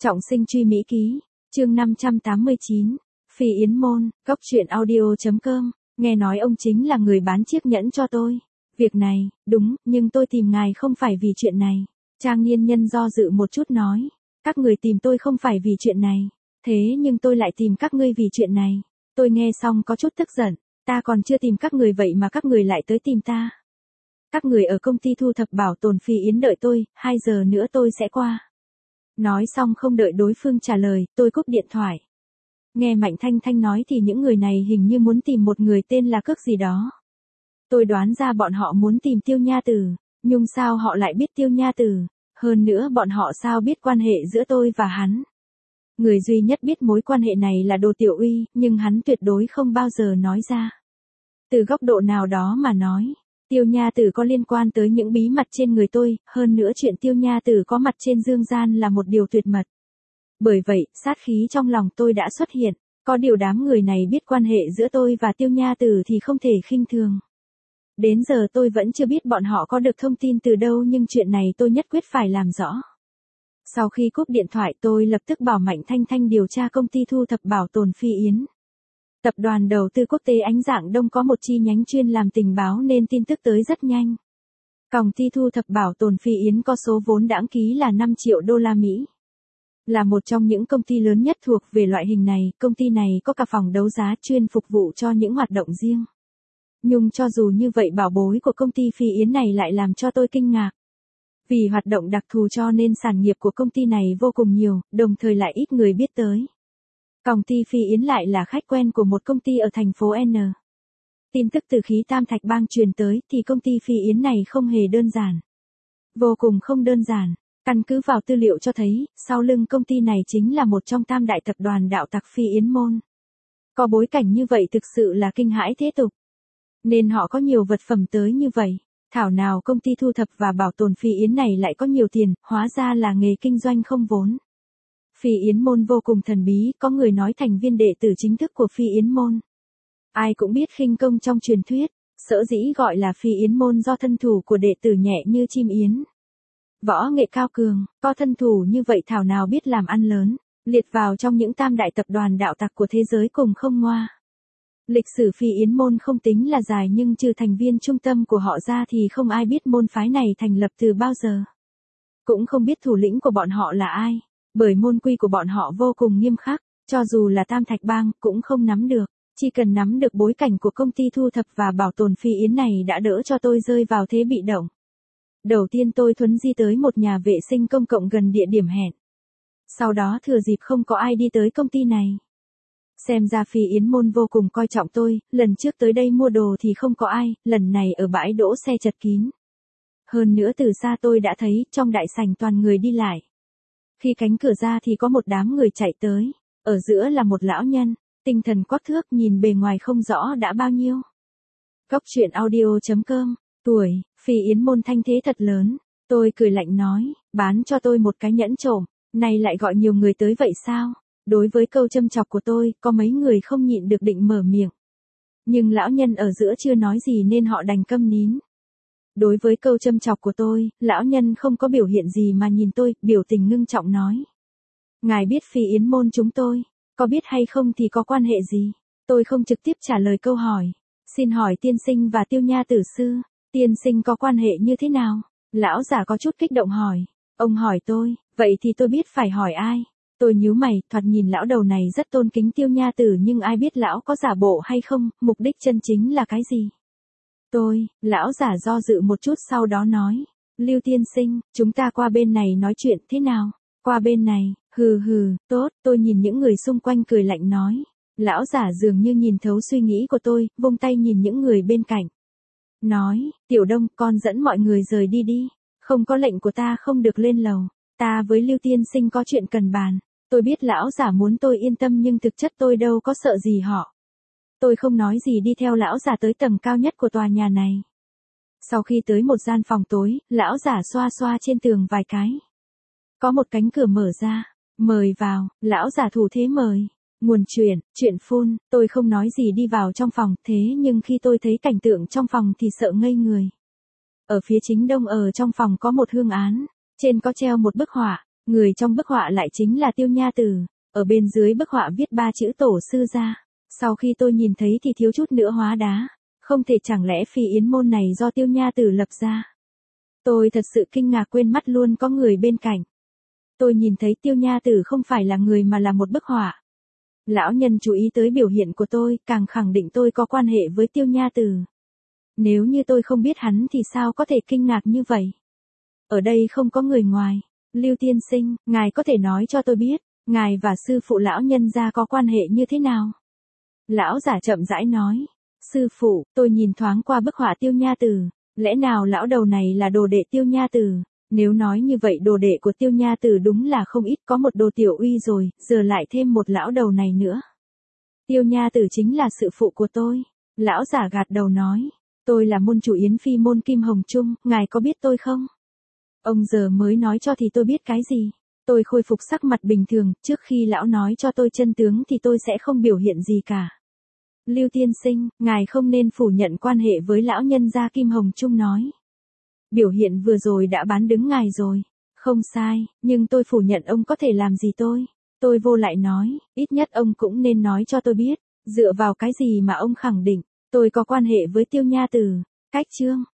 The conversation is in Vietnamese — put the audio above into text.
Trọng sinh truy Mỹ ký, chương 589, Phi Yến Môn, Cốc truyện audio.com, nghe nói ông chính là người bán chiếc nhẫn cho tôi. Việc này, đúng, nhưng tôi tìm ngài không phải vì chuyện này. Trang Nghiên Nhân do dự một chút nói, các người tìm tôi không phải vì chuyện này, thế nhưng tôi lại tìm các ngươi vì chuyện này. Tôi nghe xong có chút tức giận, ta còn chưa tìm các người vậy mà các người lại tới tìm ta. Các người ở công ty thu thập bảo tồn Phi Yến đợi tôi, 2 giờ nữa tôi sẽ qua. Nói xong không đợi đối phương trả lời, tôi cúp điện thoại. Nghe Mạnh Thanh Thanh nói thì những người này hình như muốn tìm một người tên là Cước gì đó. Tôi đoán ra bọn họ muốn tìm Tiêu Nha Tử, nhưng sao họ lại biết Tiêu Nha Tử, hơn nữa bọn họ sao biết quan hệ giữa tôi và hắn. Người duy nhất biết mối quan hệ này là Đồ Tiểu Uy, nhưng hắn tuyệt đối không bao giờ nói ra. Từ góc độ nào đó mà nói, Tiêu Nha Tử có liên quan tới những bí mật trên người tôi, hơn nữa chuyện Tiêu Nha Tử có mặt trên dương gian là một điều tuyệt mật. Bởi vậy, sát khí trong lòng tôi đã xuất hiện, có điều đám người này biết quan hệ giữa tôi và Tiêu Nha Tử thì không thể khinh thường. Đến giờ tôi vẫn chưa biết bọn họ có được thông tin từ đâu, nhưng chuyện này tôi nhất quyết phải làm rõ. Sau khi cúp điện thoại tôi lập tức bảo Mạnh Thanh Thanh điều tra công ty thu thập bảo tồn Phi Yến. Tập đoàn đầu tư quốc tế Ánh Dạng Đông có một chi nhánh chuyên làm tình báo nên tin tức tới rất nhanh. Công ty thu thập bảo tồn Phi Yến có số vốn đãng ký là 5 triệu đô la Mỹ. Là một trong những công ty lớn nhất thuộc về loại hình này, công ty này có cả phòng đấu giá chuyên phục vụ cho những hoạt động riêng. Nhưng cho dù như vậy bảo bối của công ty Phi Yến này lại làm cho tôi kinh ngạc. Vì hoạt động đặc thù cho nên sản nghiệp của công ty này vô cùng nhiều, đồng thời lại ít người biết tới. Công ty Phi Yến lại là khách quen của một công ty ở thành phố N. Tin tức từ khí Tam Thạch Bang truyền tới thì công ty Phi Yến này không hề đơn giản. Vô cùng không đơn giản, căn cứ vào tư liệu cho thấy, sau lưng công ty này chính là một trong tam đại tập đoàn đạo tặc Phi Yến Môn. Có bối cảnh như vậy thực sự là kinh hãi thế tục. Nên họ có nhiều vật phẩm tới như vậy. Thảo nào công ty thu thập và bảo tồn Phi Yến này lại có nhiều tiền, hóa ra là nghề kinh doanh không vốn. Phi Yến Môn vô cùng thần bí, có người nói thành viên đệ tử chính thức của Phi Yến Môn. Ai cũng biết khinh công trong truyền thuyết, sở dĩ gọi là Phi Yến Môn do thân thủ của đệ tử nhẹ như chim yến. Võ nghệ cao cường, có thân thủ như vậy thảo nào biết làm ăn lớn, liệt vào trong những tam đại tập đoàn đạo tặc của thế giới cùng không ngoa. Lịch sử Phi Yến Môn không tính là dài nhưng trừ thành viên trung tâm của họ ra thì không ai biết môn phái này thành lập từ bao giờ. Cũng không biết thủ lĩnh của bọn họ là ai, bởi môn quy của bọn họ vô cùng nghiêm khắc, cho dù là Tam Thạch Bang cũng không nắm được, chỉ cần nắm được bối cảnh của công ty thu thập và bảo tồn Phi Yến này đã đỡ cho tôi rơi vào thế bị động. Đầu tiên tôi thuấn di tới một nhà vệ sinh công cộng gần địa điểm hẹn. Sau đó thừa dịp không có ai đi tới công ty này. Xem ra Phi Yến Môn vô cùng coi trọng tôi, lần trước tới đây mua đồ thì không có ai, lần này ở bãi đỗ xe chật kín. Hơn nữa từ xa tôi đã thấy, trong đại sảnh toàn người đi lại. Khi cánh cửa ra thì có một đám người chạy tới, ở giữa là một lão nhân, tinh thần quắc thước nhìn bề ngoài không rõ đã bao nhiêu. Cốc truyện audio.com, tuổi, Phi Yến Môn thanh thế thật lớn, tôi cười lạnh nói, bán cho tôi một cái nhẫn trộm, này lại gọi nhiều người tới vậy sao? Đối với câu châm chọc của tôi, có mấy người không nhịn được định mở miệng. Nhưng lão nhân ở giữa chưa nói gì nên họ đành câm nín. Đối với câu châm chọc của tôi, lão nhân không có biểu hiện gì mà nhìn tôi, biểu tình ngưng trọng nói. Ngài biết Phi Yến Môn chúng tôi, có biết hay không thì có quan hệ gì? Tôi không trực tiếp trả lời câu hỏi. Xin hỏi tiên sinh và Tiêu Nha Tử sư, tiên sinh có quan hệ như thế nào? Lão giả có chút kích động hỏi. Ông hỏi tôi, vậy thì tôi biết phải hỏi ai? Tôi nhíu mày, thoạt nhìn lão đầu này rất tôn kính Tiêu Nha Tử nhưng ai biết lão có giả bộ hay không, mục đích chân chính là cái gì? Lão giả do dự một chút sau đó nói, Lưu tiên sinh, chúng ta qua bên này nói chuyện thế nào? Qua bên này, hừ, tốt, tôi nhìn những người xung quanh cười lạnh nói. Lão giả dường như nhìn thấu suy nghĩ của tôi, vung tay nhìn những người bên cạnh. Nói, Tiểu Đông, con dẫn mọi người rời đi đi, không có lệnh của ta không được lên lầu, ta với Lưu tiên sinh có chuyện cần bàn. Tôi biết lão giả muốn tôi yên tâm nhưng thực chất tôi đâu có sợ gì họ. Tôi không nói gì đi theo lão giả tới tầng cao nhất của tòa nhà này. Sau khi tới một gian phòng tối, lão giả xoa xoa trên tường vài cái. Có một cánh cửa mở ra, mời vào, lão giả thủ thế mời. Nguồn chuyện phun, tôi không nói gì đi vào trong phòng, thế nhưng khi tôi thấy cảnh tượng trong phòng thì sợ ngây người. Ở phía chính đông ở trong phòng có một hương án, trên có treo một bức họa, Người trong bức họa lại chính là Tiêu Nha Tử, ở bên dưới bức họa viết 3 chữ tổ sư gia. Sau khi tôi nhìn thấy thì thiếu chút nữa hóa đá, không thể chẳng lẽ Phi Yến môn này do Tiêu Nha Tử lập ra. Tôi thật sự kinh ngạc quên mất luôn có người bên cạnh. Tôi nhìn thấy Tiêu Nha Tử không phải là người mà là một bức họa. Lão nhân chú ý tới biểu hiện của tôi, càng khẳng định tôi có quan hệ với Tiêu Nha Tử. Nếu như tôi không biết hắn thì sao có thể kinh ngạc như vậy? Ở đây không có người ngoài. Lưu tiên sinh, ngài có thể nói cho tôi biết, ngài và sư phụ lão nhân gia có quan hệ như thế nào? Lão giả chậm rãi nói. Sư phụ, tôi nhìn thoáng qua bức họa Tiêu Nha Tử. Lẽ nào lão đầu này là đồ đệ Tiêu Nha Tử? Nếu nói như vậy đồ đệ của Tiêu Nha Tử đúng là không ít, có một đồ tiểu uy rồi, giờ lại thêm một lão đầu này nữa. Tiêu Nha Tử chính là sư phụ của tôi. Lão giả gạt đầu nói. Tôi là môn chủ Yến Phi môn Kim Hồng Trung, ngài có biết tôi không? Ông giờ mới nói cho thì tôi biết cái gì? Tôi khôi phục sắc mặt bình thường, trước khi lão nói cho tôi chân tướng thì tôi sẽ không biểu hiện gì cả. Lưu tiên sinh, ngài không nên phủ nhận quan hệ với lão nhân gia Kim Hồng Trung nói. Biểu hiện vừa rồi đã bán đứng ngài rồi. Không sai, nhưng tôi phủ nhận ông có thể làm gì tôi. Tôi vô lại nói, ít nhất ông cũng nên nói cho tôi biết, dựa vào cái gì mà ông khẳng định, tôi có quan hệ với Tiêu Nha Tử. Cách chương